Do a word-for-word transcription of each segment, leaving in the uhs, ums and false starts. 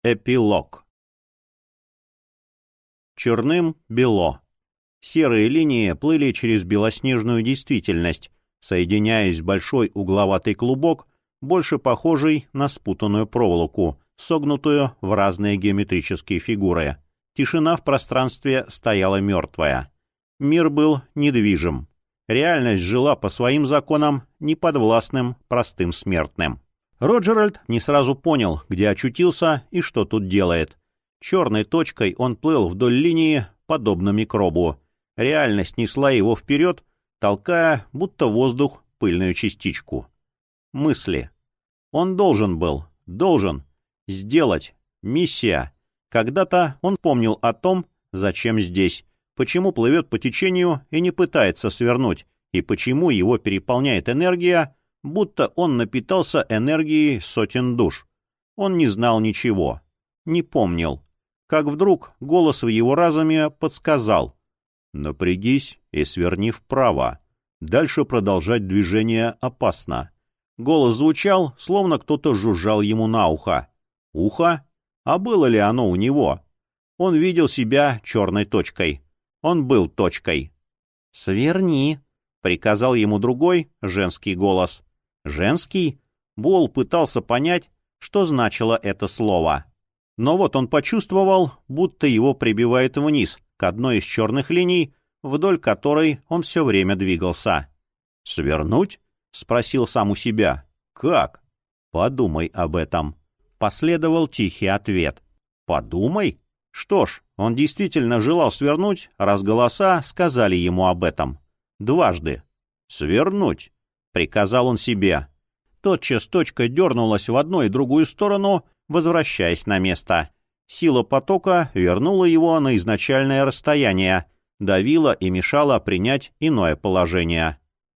Эпилог. Черным бело. Серые линии плыли через белоснежную действительность, соединяясь в большой угловатый клубок, больше похожий на спутанную проволоку, согнутую в разные геометрические фигуры. Тишина в пространстве стояла мертвая. Мир был недвижим. Реальность жила по своим законам, неподвластным простым смертным. Роджеральд не сразу понял, где очутился и что тут делает. Черной точкой он плыл вдоль линии, подобно микробу. Реальность несла его вперед, толкая, будто воздух, пыльную частичку. Мысли. Он должен был, должен, сделать. Миссия. Когда-то он помнил о том, зачем здесь, почему плывет по течению и не пытается свернуть, и почему его переполняет энергия, будто он напитался энергией сотен душ. Он не знал ничего, не помнил. Как вдруг голос в его разуме подсказал: «Напрягись и сверни вправо. Дальше продолжать движение опасно». Голос звучал, словно кто-то жужжал ему на ухо. Ухо? А было ли оно у него? Он видел себя черной точкой. Он был точкой. «Сверни», — приказал ему другой женский голос. «Женский?» Бол пытался понять, что значило это слово. Но вот он почувствовал, будто его прибивает вниз, к одной из черных линий, вдоль которой он все время двигался. «Свернуть?» — спросил сам у себя. «Как?» «Подумай об этом». Последовал тихий ответ. «Подумай?» Что ж, он действительно желал свернуть, раз голоса сказали ему об этом. Дважды. «Свернуть», — приказал он себе. Тотчас точка дернулась в одну и другую сторону, возвращаясь на место. Сила потока вернула его на изначальное расстояние, давила и мешала принять иное положение.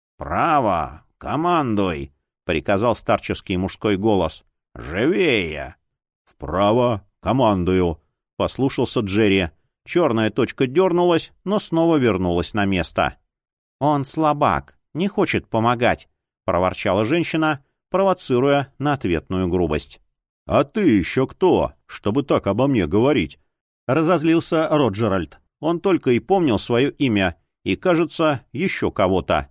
«Право! Командуй!» — приказал старческий мужской голос. «Живее!» «Вправо! Командую!» — послушался Джерри. Черная точка дернулась, но снова вернулась на место. «Он слабак, не хочет помогать», — проворчала женщина, провоцируя на ответную грубость. «А ты еще кто, чтобы так обо мне говорить?» — разозлился Роджеральд. Он только и помнил свое имя и, кажется, еще кого-то.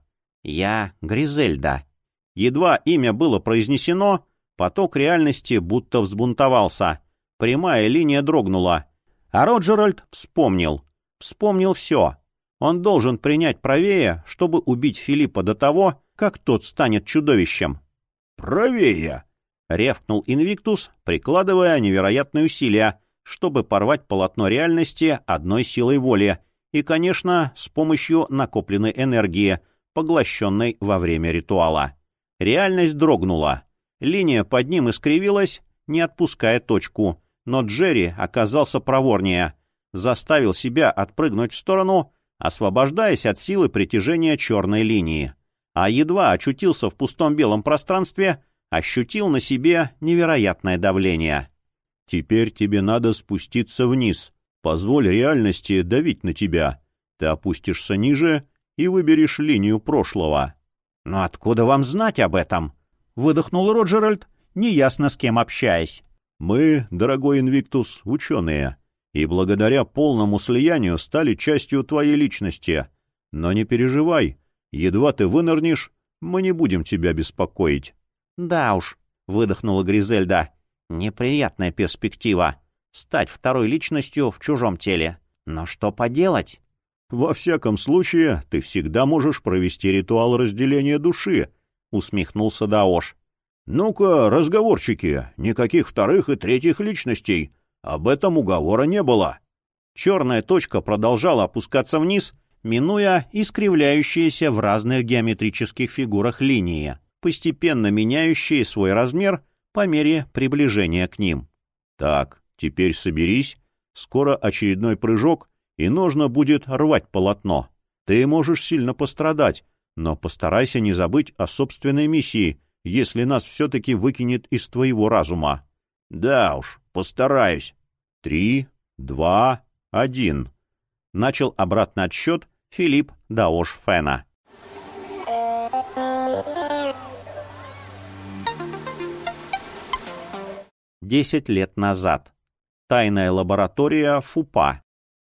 «Я Гризельда». Едва имя было произнесено, поток реальности будто взбунтовался. Прямая линия дрогнула. А Роджеральд вспомнил. Вспомнил все. Он должен принять правее, чтобы убить Филиппа до того, как тот станет чудовищем. «Правее!» — рявкнул Инвиктус, прикладывая невероятные усилия, чтобы порвать полотно реальности одной силой воли и, конечно, с помощью накопленной энергии, поглощенной во время ритуала. Реальность дрогнула. Линия под ним искривилась, не отпуская точку, но Джерри оказался проворнее, заставил себя отпрыгнуть в сторону, освобождаясь от силы притяжения черной линии. А едва очутился в пустом белом пространстве, ощутил на себе невероятное давление. «Теперь тебе надо спуститься вниз. Позволь реальности давить на тебя. Ты опустишься ниже и выберешь линию прошлого». «Но откуда вам знать об этом?» — выдохнул Роджеральд, неясно с кем общаясь. «Мы, дорогой Инвиктус, ученые, и благодаря полному слиянию стали частью твоей личности. Но не переживай, едва ты вынырнешь, мы не будем тебя беспокоить». «Да уж», — выдохнула Гризельда, — «неприятная перспектива. Стать второй личностью в чужом теле. Но что поделать?» «Во всяком случае, ты всегда можешь провести ритуал разделения души», — усмехнулся Даош. «Ну-ка, разговорчики, никаких вторых и третьих личностей. Об этом уговора не было». Черная точка продолжала опускаться вниз, минуя искривляющиеся в разных геометрических фигурах линии, постепенно меняющие свой размер по мере приближения к ним. «Так, теперь соберись, скоро очередной прыжок, и нужно будет рвать полотно. Ты можешь сильно пострадать, но постарайся не забыть о собственной миссии, если нас все-таки выкинет из твоего разума». «Да уж, постараюсь». «Три, два, один». Начал обратный отсчет Филипп Даош Фена. Десять лет назад. Тайная лаборатория ФУПа.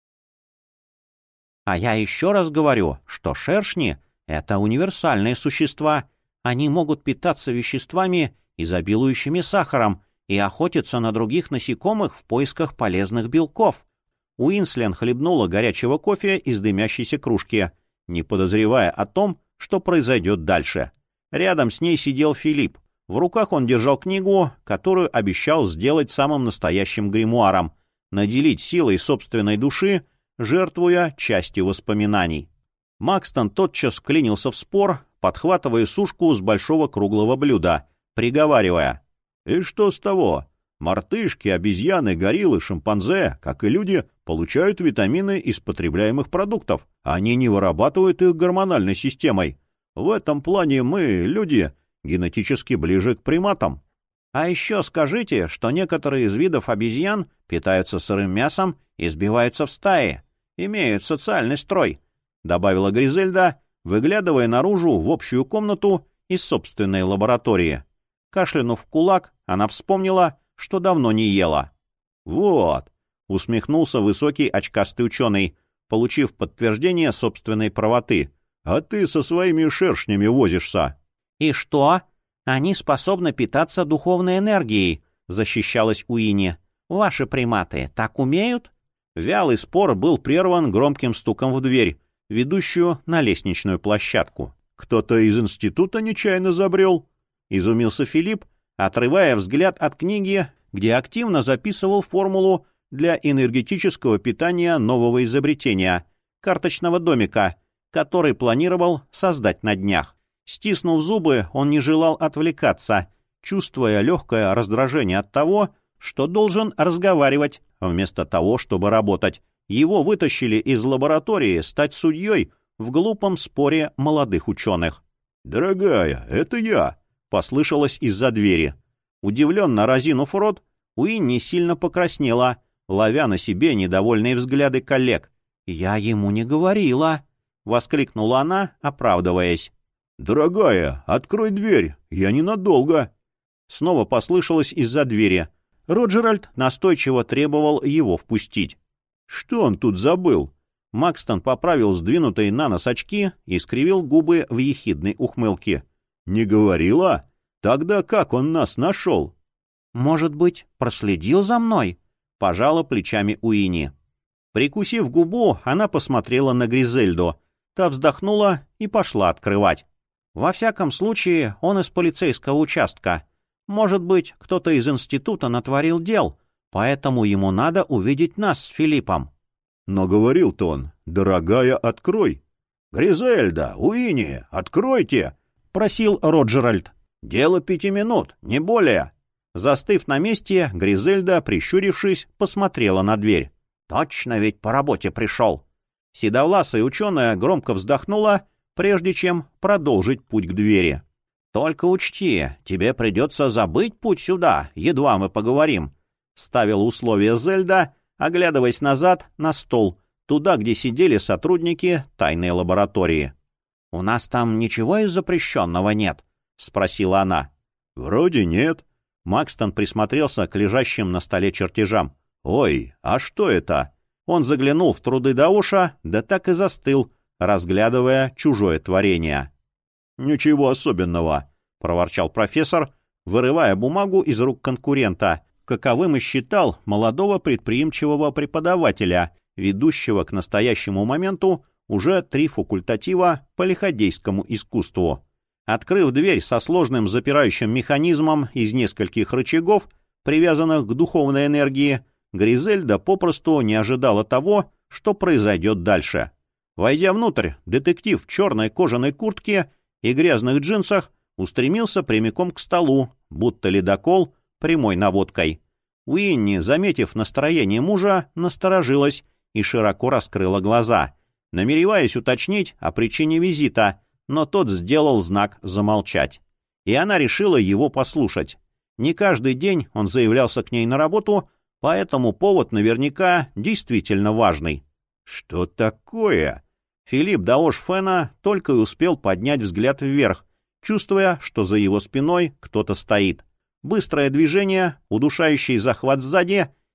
А я еще раз говорю, что шершни — это универсальные существа. Они могут питаться веществами, изобилующими сахаром, и охотиться на других насекомых в поисках полезных белков. Уинслен хлебнула горячего кофе из дымящейся кружки, не подозревая о том, что произойдет дальше. Рядом с ней сидел Филипп. В руках он держал книгу, которую обещал сделать самым настоящим гримуаром, наделить силой собственной души, жертвуя частью воспоминаний. Макстон тотчас вклинился в спор, подхватывая сушку с большого круглого блюда, приговаривая: «И что с того? Мартышки, обезьяны, гориллы, шимпанзе, как и люди, получают витамины из потребляемых продуктов. Они не вырабатывают их гормональной системой. В этом плане мы, люди, генетически ближе к приматам». А еще скажите, что некоторые из видов обезьян питаются сырым мясом и сбиваются в стаи, имеют социальный строй, — добавила Гризельда, выглядывая наружу в общую комнату из собственной лаборатории. Кашлянув в кулак, она вспомнила, что давно не ела. «Вот», — усмехнулся высокий очкастый ученый, получив подтверждение собственной правоты, — «а ты со своими шершнями возишься». «И что? Они способны питаться духовной энергией», — защищалась Уинни. «Ваши приматы так умеют?» Вялый спор был прерван громким стуком в дверь, ведущую на лестничную площадку. «Кто-то из института нечаянно забрел?» — изумился Филипп, отрывая взгляд от книги, где активно записывал формулу для энергетического питания нового изобретения — карточного домика, который планировал создать на днях. Стиснув зубы, он не желал отвлекаться, чувствуя легкое раздражение от того, что должен разговаривать, вместо того, чтобы работать. Его вытащили из лаборатории стать судьей в глупом споре молодых ученых. «Дорогая, это я!» — послышалось из-за двери. Удивленно разинув рот, Уинни сильно покраснела, ловя на себе недовольные взгляды коллег. «Я ему не говорила!» — воскликнула она, оправдываясь. «Дорогая, открой дверь, я ненадолго!» Снова послышалось из-за двери. Роджеральд настойчиво требовал его впустить. «Что он тут забыл?» Макстон поправил сдвинутые на нос очки и скривил губы в ехидной ухмылке. «Не говорила? Тогда как он нас нашел?» «Может быть, проследил за мной?» — пожала плечами Уинни. Прикусив губу, она посмотрела на Гризельду. Та вздохнула и пошла открывать. «Во всяком случае, он из полицейского участка. Может быть, кто-то из института натворил дел, поэтому ему надо увидеть нас с Филиппом». «Но говорил-то он: дорогая, открой». «Гризельда, Уинни, откройте!» — просил Роджеральд. «Дело пяти минут, не более». Застыв на месте, Гризельда, прищурившись, посмотрела на дверь. «Точно ведь по работе пришел». Седовласая ученая громко вздохнула, прежде чем продолжить путь к двери. «Только учти, тебе придется забыть путь сюда, едва мы поговорим», — ставила условие Зельда, оглядываясь назад на стол, туда, где сидели сотрудники тайной лаборатории. «У нас там ничего из запрещенного нет?» — спросила она. «Вроде нет». Макстон присмотрелся к лежащим на столе чертежам. «Ой, а что это?» Он заглянул в труды Даоша, да так и застыл, разглядывая чужое творение. «Ничего особенного», — проворчал профессор, вырывая бумагу из рук конкурента, каковым и считал молодого предприимчивого преподавателя, ведущего к настоящему моменту уже три факультатива по лиходейскому искусству. Открыв дверь со сложным запирающим механизмом из нескольких рычагов, привязанных к духовной энергии, Гризельда попросту не ожидала того, что произойдет дальше. Войдя внутрь, детектив в черной кожаной куртке и грязных джинсах устремился прямиком к столу, будто ледокол прямой наводкой. Уинни, заметив настроение мужа, насторожилась и широко раскрыла глаза, намереваясь уточнить о причине визита, но тот сделал знак замолчать. И она решила его послушать. Не каждый день он заявлялся к ней на работу, поэтому повод наверняка действительно важный. «Что такое?» Филипп Даош Фена только и успел поднять взгляд вверх, чувствуя, что за его спиной кто-то стоит. Быстрое движение, удушающий захват сзади,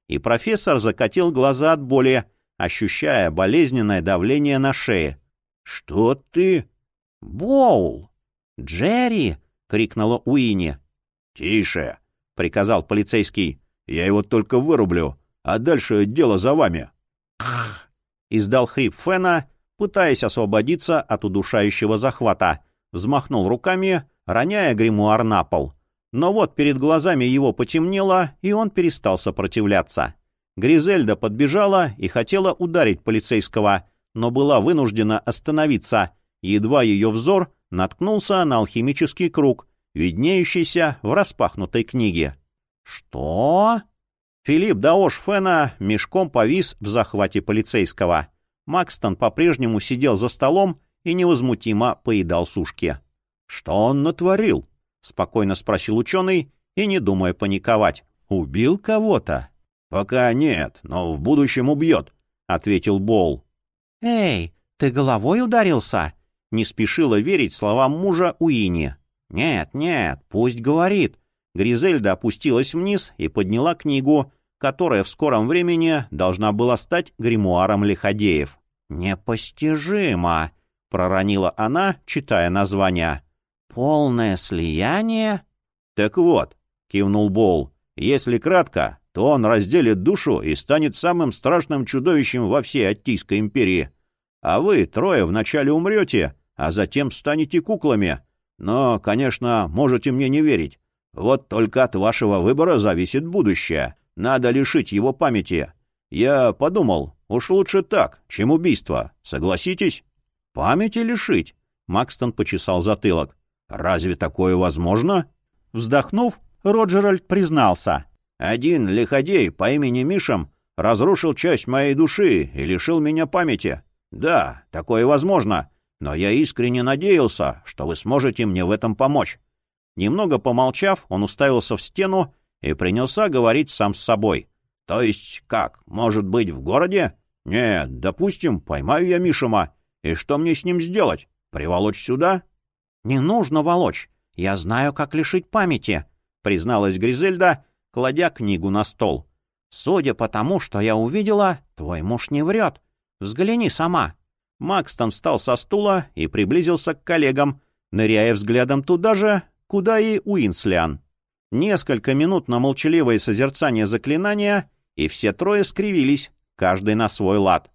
и профессор закатил глаза от боли, ощущая болезненное давление на шее. «Что ты?» «Боул!» «Джерри!» — крикнула Уинни. «Тише!» — приказал полицейский. «Я его только вырублю, а дальше дело за вами». «Кх!» — издал хрип Фена, пытаясь освободиться от удушающего захвата. Взмахнул руками, роняя гримуар на пол. Но вот перед глазами его потемнело, и он перестал сопротивляться. Гризельда подбежала и хотела ударить полицейского, но была вынуждена остановиться. Едва ее взор наткнулся на алхимический круг, виднеющийся в распахнутой книге. «Что?» Филипп Даош Фена мешком повис в захвате полицейского. Макстон по-прежнему сидел за столом и невозмутимо поедал сушки. «Что он натворил?» — спокойно спросил ученый и не думая паниковать. «Убил кого-то?» «Пока нет, но в будущем убьет», — ответил Боул. «Эй, ты головой ударился?» — не спешила верить словам мужа Уинни. «Нет, нет, пусть говорит». Гризельда опустилась вниз и подняла книгу, которая в скором времени должна была стать гримуаром лиходеев. «Непостижимо!» — проронила она, читая название. «Полное слияние?» «Так вот», — кивнул Боул, — «если кратко, то он разделит душу и станет самым страшным чудовищем во всей Аттийской империи. А вы трое вначале умрете, а затем станете куклами. Но, конечно, можете мне не верить. Вот только от вашего выбора зависит будущее. Надо лишить его памяти. Я подумал, уж лучше так, чем убийство. Согласитесь?» «Памяти лишить?» — Макстон почесал затылок. «Разве такое возможно?» Вздохнув, Роджеральд признался. «Один лиходей по имени Мишам разрушил часть моей души и лишил меня памяти. Да, такое возможно, но я искренне надеялся, что вы сможете мне в этом помочь». Немного помолчав, он уставился в стену и принялся говорить сам с собой. «То есть как? Может быть, в городе? Нет, допустим, поймаю я Мишама. И что мне с ним сделать? Приволочь сюда?» «Не нужно волочь. Я знаю, как лишить памяти», — призналась Гризельда, кладя книгу на стол. «Судя по тому, что я увидела, твой муж не врет. Взгляни сама». Макстон встал со стула и приблизился к коллегам, ныряя взглядом туда же, куда и Уинслиан. Несколько минут на молчаливое созерцание заклинания, и все трое скривились, каждый на свой лад.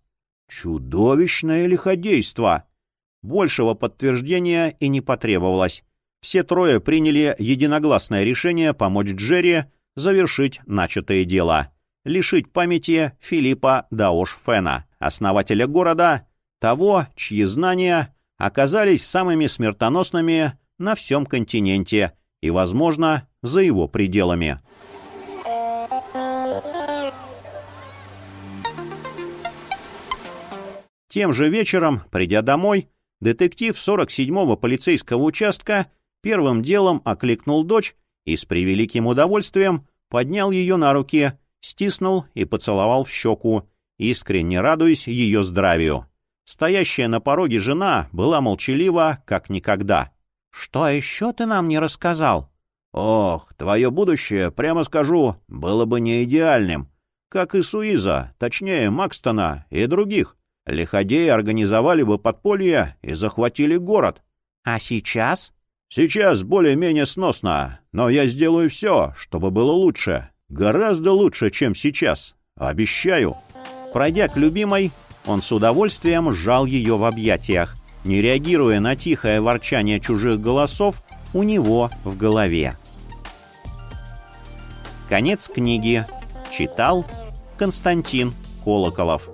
«Чудовищное лиходейство!» Большего подтверждения и не потребовалось. Все трое приняли единогласное решение помочь Джерри завершить начатое дело. Лишить памяти Филиппа Даош Фена, основателя города, того, чьи знания оказались самыми смертоносными на всем континенте и, возможно, за его пределами. Тем же вечером, придя домой, детектив сорок седьмого полицейского участка первым делом окликнул дочь и с превеликим удовольствием поднял ее на руки, стиснул и поцеловал в щеку, искренне радуясь ее здравию. Стоящая на пороге жена была молчалива, как никогда. «Что еще ты нам не рассказал?» «Ох, твое будущее, прямо скажу, было бы не идеальным. Как и Суиза, точнее Макстона и других. Лиходеи организовали бы подполье и захватили город». «А сейчас?» «Сейчас более-менее сносно, но я сделаю все, чтобы было лучше. Гораздо лучше, чем сейчас. Обещаю». Пройдя к любимой, он с удовольствием сжал ее в объятиях, не реагируя на тихое ворчание чужих голосов у него в голове. Конец книги. Читал Константин Колоколов.